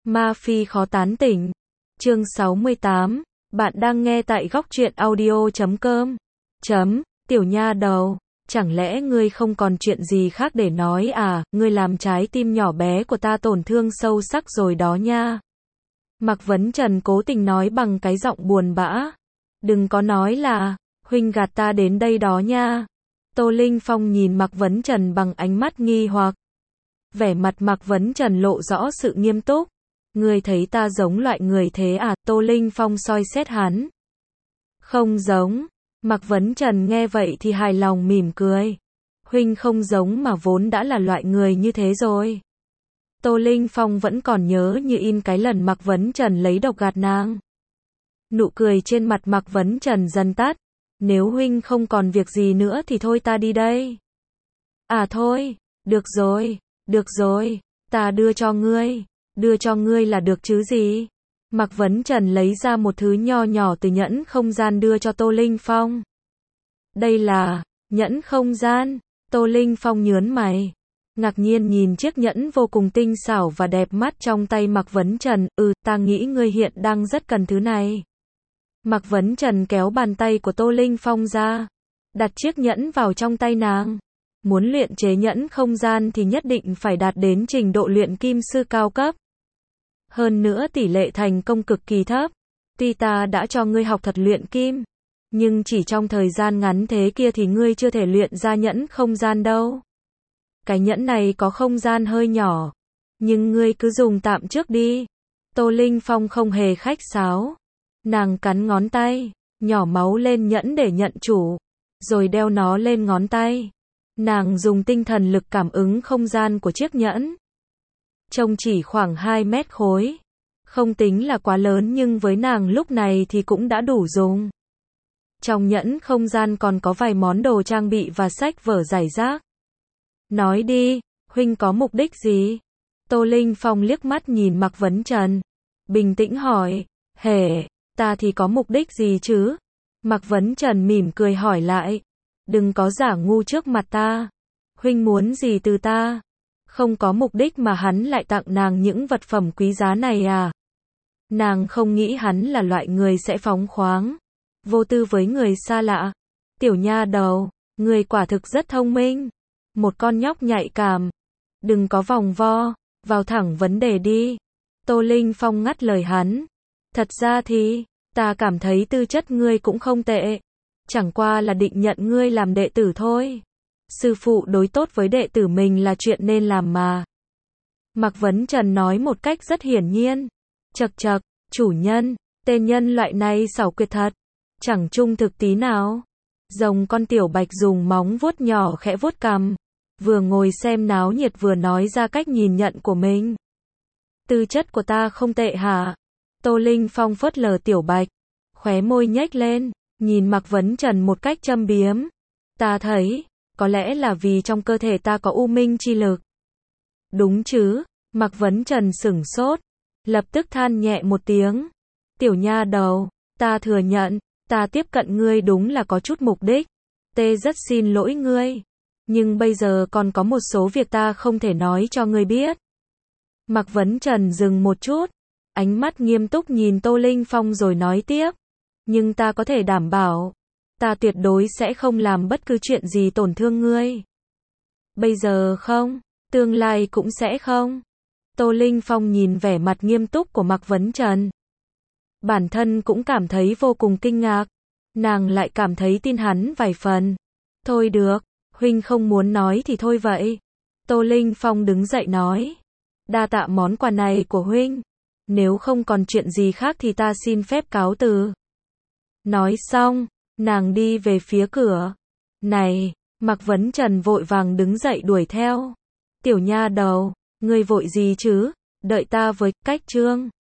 Ma Phi khó tán tỉnh. Chương 68. Bạn đang nghe tại góc truyện audio.com. Tiểu nha đầu, chẳng lẽ ngươi không còn chuyện gì khác để nói à, ngươi làm trái tim nhỏ bé của ta tổn thương sâu sắc rồi đó nha. Mạc Vấn Trần cố tình nói bằng cái giọng buồn bã. Đừng có nói là, huynh gạt ta đến đây đó nha. Tô Linh Phong nhìn Mạc Vấn Trần bằng ánh mắt nghi hoặc. Vẻ mặt Mạc Vấn Trần lộ rõ sự nghiêm túc. Ngươi thấy ta giống loại người thế à? Tô Linh Phong soi xét hắn. Không giống. Mạc Vấn Trần nghe vậy thì hài lòng mỉm cười. Huynh không giống mà vốn đã là loại người như thế rồi. Tô Linh Phong vẫn còn nhớ như in cái lần Mạc Vấn Trần lấy độc gạt nàng. Nụ cười trên mặt Mạc Vấn Trần dần tắt. Nếu huynh không còn việc gì nữa thì thôi ta đi đây. À thôi, được rồi, ta đưa cho ngươi là được chứ gì. Mạc Vấn Trần lấy ra một thứ nho nhỏ từ nhẫn không gian đưa cho Tô Linh Phong. Đây là nhẫn không gian. Tô Linh Phong nhướng mày, ngạc nhiên nhìn chiếc nhẫn vô cùng tinh xảo và đẹp mắt trong tay Mạc Vấn Trần. Ta nghĩ ngươi hiện đang rất cần thứ này. Mạc Vấn Trần kéo bàn tay của Tô Linh Phong ra, đặt chiếc nhẫn vào trong tay nàng. Muốn luyện chế nhẫn không gian thì nhất định phải đạt đến trình độ luyện kim sư cao cấp. Hơn nữa tỷ lệ thành công cực kỳ thấp. Tuy ta đã cho ngươi học thuật luyện kim, nhưng chỉ trong thời gian ngắn thế kia thì ngươi chưa thể luyện ra nhẫn không gian đâu. Cái nhẫn này có không gian hơi nhỏ, nhưng ngươi cứ dùng tạm trước đi. Tô Linh Phong không hề khách sáo. Nàng cắn ngón tay, nhỏ máu lên nhẫn để nhận chủ, rồi đeo nó lên ngón tay. Nàng dùng tinh thần lực cảm ứng không gian của chiếc nhẫn. Trông chỉ khoảng 2 mét khối. Không tính là quá lớn nhưng với nàng lúc này thì cũng đã đủ dùng. Trong nhẫn không gian còn có vài món đồ trang bị và sách vở rải rác. Nói đi, huynh có mục đích gì? Tô Linh Phong liếc mắt nhìn Mạc Vấn Trần, bình tĩnh hỏi. Ta thì có mục đích gì chứ? Mạc Vấn Trần mỉm cười hỏi lại. Đừng có giả ngu trước mặt ta. Huynh muốn gì từ ta? Không có mục đích mà hắn lại tặng nàng những vật phẩm quý giá này à? Nàng không nghĩ hắn là loại người sẽ phóng khoáng, vô tư với người xa lạ. Tiểu nha đầu, người quả thực rất thông minh. Một con nhóc nhạy cảm. Đừng có vòng vo, vào thẳng vấn đề đi. Tô Linh Phong ngắt lời hắn. Thật ra thì, ta cảm thấy tư chất ngươi cũng không tệ. Chẳng qua là định nhận ngươi làm đệ tử thôi. Sư phụ đối tốt với đệ tử mình là chuyện nên làm mà. Mạc Vấn Trần nói một cách rất hiển nhiên. Chậc, chủ nhân, tên nhân loại này xảo quyệt thật. Chẳng trung thực tí nào. Rồng con tiểu bạch dùng móng vuốt nhỏ khẽ vuốt cằm. Vừa ngồi xem náo nhiệt vừa nói ra cách nhìn nhận của mình. Tư chất của ta không tệ hả? Tô Linh Phong phớt lờ tiểu bạch, khóe môi nhếch lên, nhìn Mạc Vấn Trần một cách châm biếm. Ta thấy, có lẽ là vì trong cơ thể ta có u minh chi lực. Đúng chứ? Mạc Vấn Trần sửng sốt, lập tức than nhẹ một tiếng. Tiểu nha đầu, ta thừa nhận, ta tiếp cận ngươi đúng là có chút mục đích. Rất xin lỗi ngươi. Nhưng bây giờ còn có một số việc ta không thể nói cho ngươi biết. Mạc Vấn Trần dừng một chút, ánh mắt nghiêm túc nhìn Tô Linh Phong rồi nói tiếp. Nhưng ta có thể đảm bảo, ta tuyệt đối sẽ không làm bất cứ chuyện gì tổn thương ngươi. Bây giờ không, tương lai cũng sẽ không. Tô Linh Phong nhìn vẻ mặt nghiêm túc của Mạc Vấn Trần. Bản thân cũng cảm thấy vô cùng kinh ngạc. Nàng lại cảm thấy tin hắn vài phần. Thôi được, huynh không muốn nói thì thôi vậy. Tô Linh Phong đứng dậy nói. Đa tạ món quà này của huynh. Nếu không còn chuyện gì khác thì ta xin phép cáo từ. Nói xong, nàng đi về phía cửa. Này, Mạc Vấn Trần vội vàng đứng dậy đuổi theo. Tiểu nha đầu, ngươi vội gì chứ? Đợi ta với. Cách chương